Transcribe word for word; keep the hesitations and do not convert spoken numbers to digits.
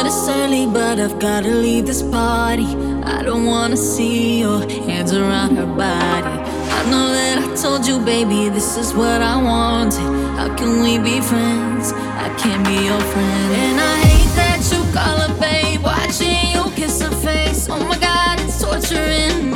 it's early, but I've gotta leave this party. I don't wanna see your hands around her body. I know that I told you, baby, this is what I wanted. How can we be friends? I can't be your friend. And I hate that you call her babe, watching you kiss her face. Oh my God, it's torturing me.